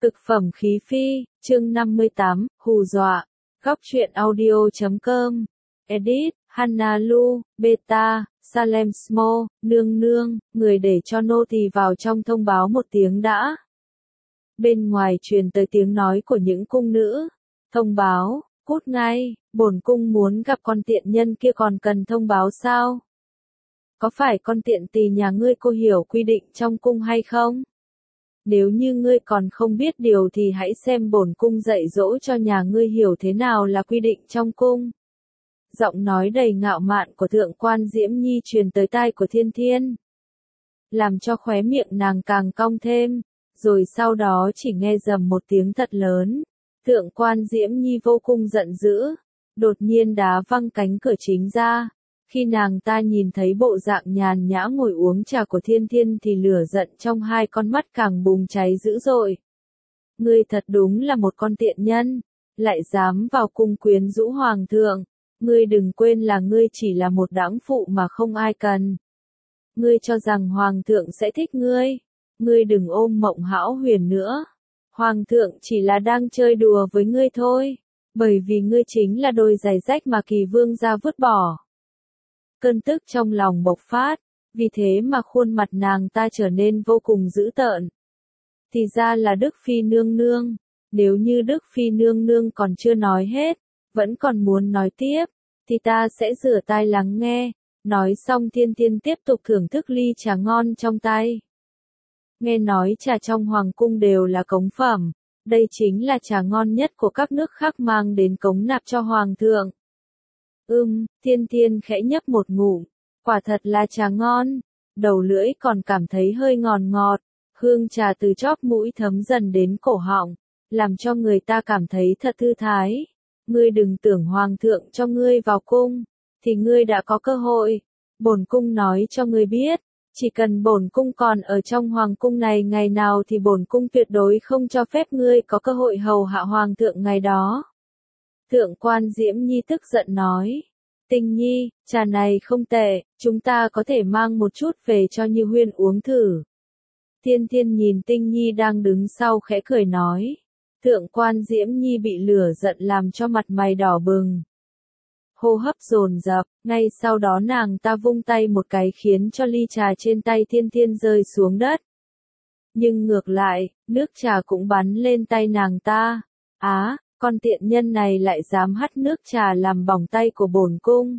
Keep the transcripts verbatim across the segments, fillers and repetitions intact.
Cực phẩm khí phi, chương năm mươi tám, hù dọa. Góc truyện audio chấm com. Edit, Hannah Lu, Beta, Salem Smo, nương nương, người để cho nô tỳ vào trong thông báo một tiếng đã. Bên ngoài truyền tới tiếng nói của những cung nữ. Thông báo, cút ngay, bổn cung muốn gặp con tiện nhân kia còn cần thông báo sao? Có phải con tiện tỳ nhà ngươi cô hiểu quy định trong cung hay không? Nếu như ngươi còn không biết điều thì hãy xem bổn cung dạy dỗ cho nhà ngươi hiểu thế nào là quy định trong cung. Giọng nói đầy ngạo mạn của thượng quan Diễm Nhi truyền tới tai của Thiên Thiên, làm cho khóe miệng nàng càng cong thêm, rồi sau đó chỉ nghe rầm một tiếng thật lớn. Thượng quan Diễm Nhi vô cùng giận dữ, đột nhiên đá văng cánh cửa chính ra. Khi nàng ta nhìn thấy bộ dạng nhàn nhã ngồi uống trà của Thiên Thiên thì lửa giận trong hai con mắt càng bùng cháy dữ dội. Ngươi thật đúng là một con tiện nhân, lại dám vào cung quyến rũ hoàng thượng. Ngươi đừng quên là ngươi chỉ là một đãng phụ mà không ai cần. Ngươi cho rằng hoàng thượng sẽ thích ngươi. Ngươi đừng ôm mộng hão huyền nữa. Hoàng thượng chỉ là đang chơi đùa với ngươi thôi, bởi vì ngươi chính là đôi giày rách mà Kỳ Vương gia vứt bỏ. Cơn tức trong lòng bộc phát, vì thế mà khuôn mặt nàng ta trở nên vô cùng dữ tợn. Thì ra là Đức Phi nương nương, nếu như Đức Phi nương nương còn chưa nói hết, vẫn còn muốn nói tiếp, thì ta sẽ rửa tai lắng nghe. Nói xong Thiên Thiên tiếp tục thưởng thức ly trà ngon trong tay. Nghe nói trà trong hoàng cung đều là cống phẩm, đây chính là trà ngon nhất của các nước khác mang đến cống nạp cho hoàng thượng. Ừm, Thiên Thiên khẽ nhấp một ngụm, quả thật là trà ngon, đầu lưỡi còn cảm thấy hơi ngọt ngọt, hương trà từ chóp mũi thấm dần đến cổ họng, làm cho người ta cảm thấy thật thư thái. Ngươi đừng tưởng hoàng thượng cho ngươi vào cung, thì ngươi đã có cơ hội. Bổn cung nói cho ngươi biết, chỉ cần bổn cung còn ở trong hoàng cung này ngày nào thì bổn cung tuyệt đối không cho phép ngươi có cơ hội hầu hạ hoàng thượng ngày đó. Thượng quan Diễm Nhi tức giận nói, Tinh Nhi, trà này không tệ, chúng ta có thể mang một chút về cho Như Huyên uống thử. Thiên Thiên nhìn Tinh Nhi đang đứng sau khẽ cười nói. Thượng quan Diễm Nhi bị lửa giận làm cho mặt mày đỏ bừng. Hô hấp dồn dập, ngay sau đó nàng ta vung tay một cái khiến cho ly trà trên tay Thiên Thiên rơi xuống đất. Nhưng ngược lại, nước trà cũng bắn lên tay nàng ta. Á, con tiện nhân này lại dám hắt nước trà làm bỏng tay của bổn cung.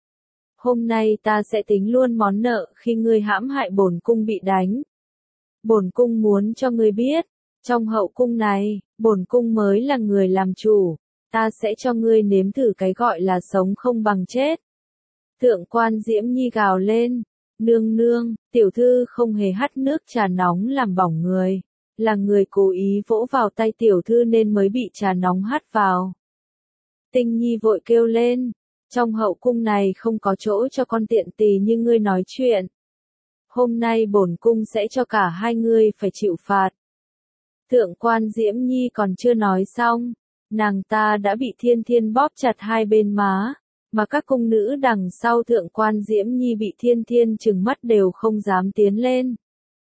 Hôm nay ta sẽ tính luôn món nợ khi ngươi hãm hại bổn cung bị đánh. Bổn cung muốn cho ngươi biết, trong hậu cung này, bổn cung mới là người làm chủ, ta sẽ cho ngươi nếm thử cái gọi là sống không bằng chết. Thượng quan Diễm Nhi gào lên, nương nương, tiểu thư không hề hắt nước trà nóng làm bỏng người, là người cố ý vỗ vào tay tiểu thư nên mới bị trà nóng hắt vào. Tinh Nhi vội kêu lên, trong hậu cung này không có chỗ cho con tiện tỳ như ngươi nói chuyện. Hôm nay bổn cung sẽ cho cả hai ngươi phải chịu phạt. Thượng quan Diễm Nhi còn chưa nói xong, nàng ta đã bị Thiên Thiên bóp chặt hai bên má, mà các cung nữ đằng sau thượng quan Diễm Nhi bị Thiên Thiên trừng mắt đều không dám tiến lên.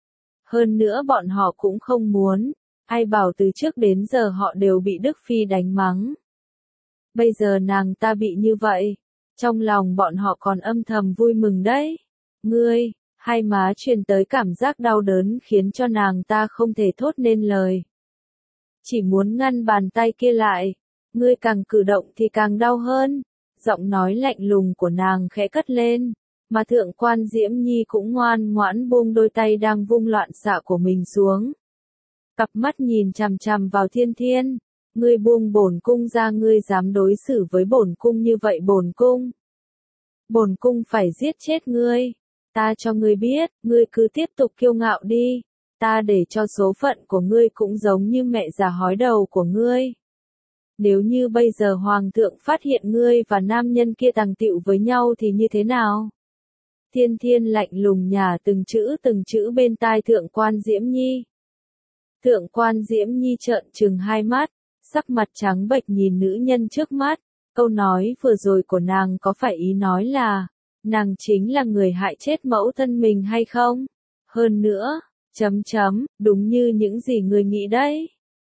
Hơn nữa bọn họ cũng không muốn, ai bảo từ trước đến giờ họ đều bị Đức Phi đánh mắng. Bây giờ nàng ta bị như vậy, trong lòng bọn họ còn âm thầm vui mừng đấy. Ngươi, hai má truyền tới cảm giác đau đớn khiến cho nàng ta không thể thốt nên lời. Chỉ muốn ngăn bàn tay kia lại, ngươi càng cử động thì càng đau hơn. Giọng nói lạnh lùng của nàng khẽ cất lên, mà thượng quan Diễm Nhi cũng ngoan ngoãn buông đôi tay đang vung loạn xạ của mình xuống. Cặp mắt nhìn chằm chằm vào Thiên Thiên, ngươi buông bổn cung ra, ngươi dám đối xử với bổn cung như vậy bổn cung. Bổn cung phải giết chết ngươi. Ta cho ngươi biết, ngươi cứ tiếp tục kiêu ngạo đi, ta để cho số phận của ngươi cũng giống như mẹ già hói đầu của ngươi. Nếu như bây giờ hoàng thượng phát hiện ngươi và nam nhân kia tàng tựu với nhau thì như thế nào? Thiên Thiên lạnh lùng nhả từng chữ từng chữ bên tai thượng quan Diễm Nhi. Thượng quan Diễm Nhi trợn trừng hai mắt, sắc mặt trắng bệch nhìn nữ nhân trước mắt. Câu nói vừa rồi của nàng có phải ý nói là nàng chính là người hại chết mẫu thân mình hay không? Hơn nữa, chấm chấm, đúng như những gì người nghĩ đấy.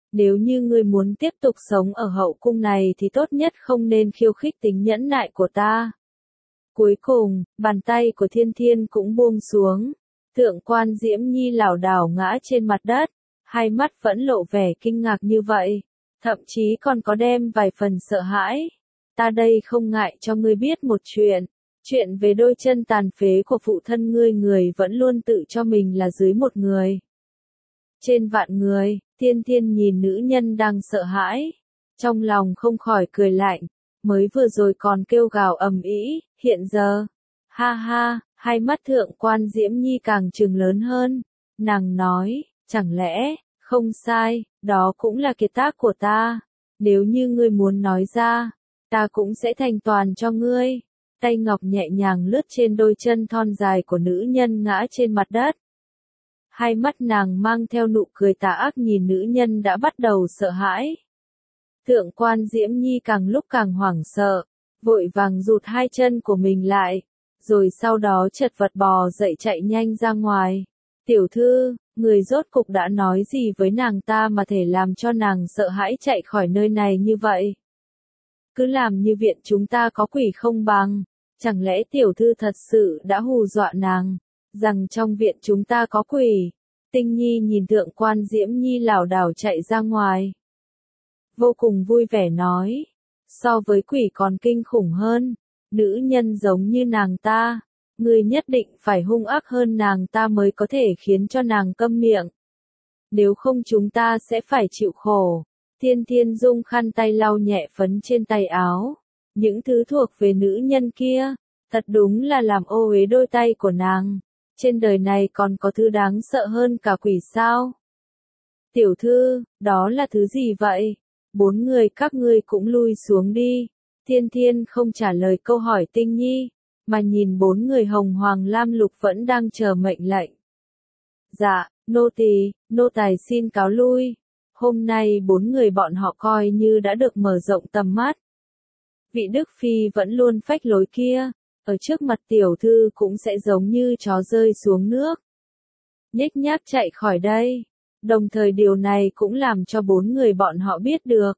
Nếu như ngươi muốn tiếp tục sống ở hậu cung này thì tốt nhất không nên khiêu khích tính nhẫn nại của ta. Cuối cùng, bàn tay của Thiên Thiên cũng buông xuống. Thượng quan Diễm Nhi lảo đảo ngã trên mặt đất, hai mắt vẫn lộ vẻ kinh ngạc như vậy, thậm chí còn có đem vài phần sợ hãi. Ta đây không ngại cho ngươi biết một chuyện, chuyện về đôi chân tàn phế của phụ thân ngươi, người vẫn luôn tự cho mình là dưới một người. Trên vạn người, Thiên Thiên nhìn nữ nhân đang sợ hãi, trong lòng không khỏi cười lạnh, mới vừa rồi còn kêu gào ầm ĩ, hiện giờ, ha ha, hai mắt thượng quan Diễm Nhi càng trừng lớn hơn, nàng nói, chẳng lẽ, không sai, đó cũng là kiệt tác của ta, nếu như ngươi muốn nói ra, ta cũng sẽ thành toàn cho ngươi. Tay ngọc nhẹ nhàng lướt trên đôi chân thon dài của nữ nhân ngã trên mặt đất. Hai mắt nàng mang theo nụ cười tà ác nhìn nữ nhân đã bắt đầu sợ hãi. Thượng quan Diễm Nhi càng lúc càng hoảng sợ, vội vàng rụt hai chân của mình lại, rồi sau đó chật vật bò dậy chạy nhanh ra ngoài. Tiểu thư, người rốt cục đã nói gì với nàng ta mà thể làm cho nàng sợ hãi chạy khỏi nơi này như vậy? Cứ làm như viện chúng ta có quỷ không bằng, chẳng lẽ tiểu thư thật sự đã hù dọa nàng, rằng trong viện chúng ta có quỷ? Tinh Nhi nhìn thượng quan Diễm Nhi lảo đảo chạy ra ngoài, vô cùng vui vẻ nói, so với quỷ còn kinh khủng hơn, nữ nhân giống như nàng ta, ngươi nhất định phải hung ác hơn nàng ta mới có thể khiến cho nàng câm miệng. Nếu không chúng ta sẽ phải chịu khổ. Thiên Thiên dùng khăn tay lau nhẹ phấn trên tay áo. Những thứ thuộc về nữ nhân kia, thật đúng là làm ô uế đôi tay của nàng. Trên đời này còn có thứ đáng sợ hơn cả quỷ sao? Tiểu thư, đó là thứ gì vậy? Bốn người các ngươi cũng lui xuống đi. Thiên Thiên không trả lời câu hỏi Tinh Nhi, mà nhìn bốn người hồng hoàng lam lục vẫn đang chờ mệnh lệnh. Dạ, nô tỳ, nô tài xin cáo lui. Hôm nay bốn người bọn họ coi như đã được mở rộng tầm mắt. Vị Đức Phi vẫn luôn phách lối kia, ở trước mặt tiểu thư cũng sẽ giống như chó rơi xuống nước. Nhếch nhác chạy khỏi đây. Đồng thời điều này cũng làm cho bốn người bọn họ biết được.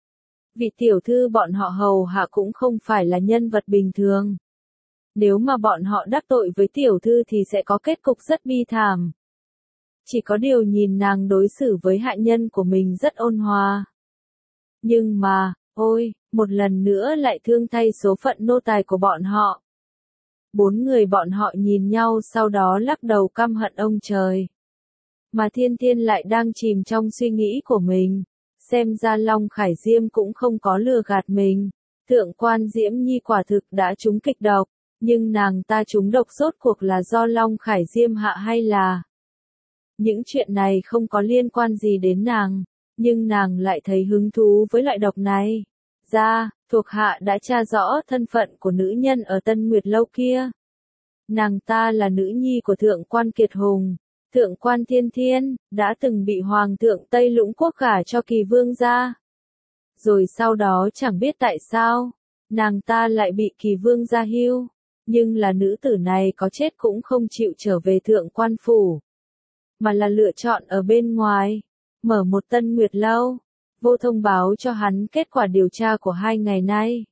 Vị tiểu thư bọn họ hầu hạ cũng không phải là nhân vật bình thường. Nếu mà bọn họ đắc tội với tiểu thư thì sẽ có kết cục rất bi thảm. Chỉ có điều nhìn nàng đối xử với hạ nhân của mình rất ôn hòa. Nhưng mà, ôi, một lần nữa lại thương thay số phận nô tài của bọn họ. Bốn người bọn họ nhìn nhau sau đó lắc đầu căm hận ông trời. Mà Thiên Thiên lại đang chìm trong suy nghĩ của mình. Xem ra Long Khải Diêm cũng không có lừa gạt mình. Thượng quan Diễm Nhi quả thực đã trúng kịch độc. Nhưng nàng ta trúng độc rốt cuộc là do Long Khải Diêm hạ hay là... Những chuyện này không có liên quan gì đến nàng, nhưng nàng lại thấy hứng thú với loại độc này. Ra, thuộc hạ đã tra rõ thân phận của nữ nhân ở Tân Nguyệt Lâu kia. Nàng ta là nữ nhi của Thượng quan Kiệt Hùng, Thượng quan Thiên Thiên, đã từng bị Hoàng thượng Tây Lũng Quốc gả cho Kỳ Vương gia. Rồi sau đó chẳng biết tại sao, nàng ta lại bị Kỳ Vương gia hưu, nhưng là nữ tử này có chết cũng không chịu trở về Thượng quan phủ, mà là lựa chọn ở bên ngoài, mở một Tân Nguyệt Lâu, vô thông báo cho hắn kết quả điều tra của hai ngày nay.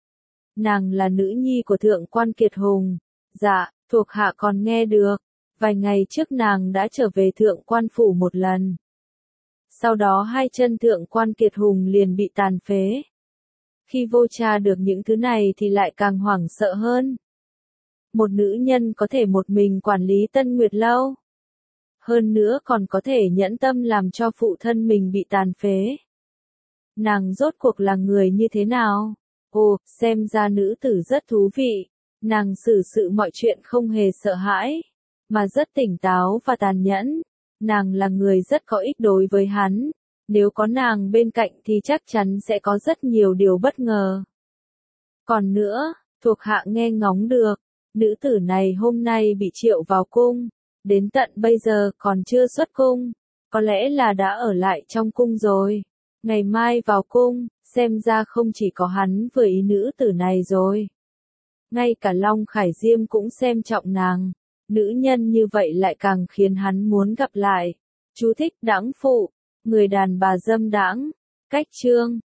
Nàng là nữ nhi của Thượng quan Kiệt Hùng, dạ, thuộc hạ còn nghe được, vài ngày trước nàng đã trở về Thượng quan phủ một lần. Sau đó hai chân Thượng quan Kiệt Hùng liền bị tàn phế. Khi vô tra được những thứ này thì lại càng hoảng sợ hơn. Một nữ nhân có thể một mình quản lý Tân Nguyệt Lâu. Hơn nữa còn có thể nhẫn tâm làm cho phụ thân mình bị tàn phế. Nàng rốt cuộc là người như thế nào? Ồ, xem ra nữ tử rất thú vị. Nàng xử sự mọi chuyện không hề sợ hãi, mà rất tỉnh táo và tàn nhẫn. Nàng là người rất có ích đối với hắn. Nếu có nàng bên cạnh thì chắc chắn sẽ có rất nhiều điều bất ngờ. Còn nữa, thuộc hạ nghe ngóng được, nữ tử này hôm nay bị triệu vào cung. Đến tận bây giờ còn chưa xuất cung, có lẽ là đã ở lại trong cung rồi. Ngày mai vào cung, xem ra không chỉ có hắn vừa ý nữ tử này rồi. Ngay cả Long Khải Diêm cũng xem trọng nàng, nữ nhân như vậy lại càng khiến hắn muốn gặp lại. Chú thích đãng phụ, người đàn bà dâm đãng. Cách chương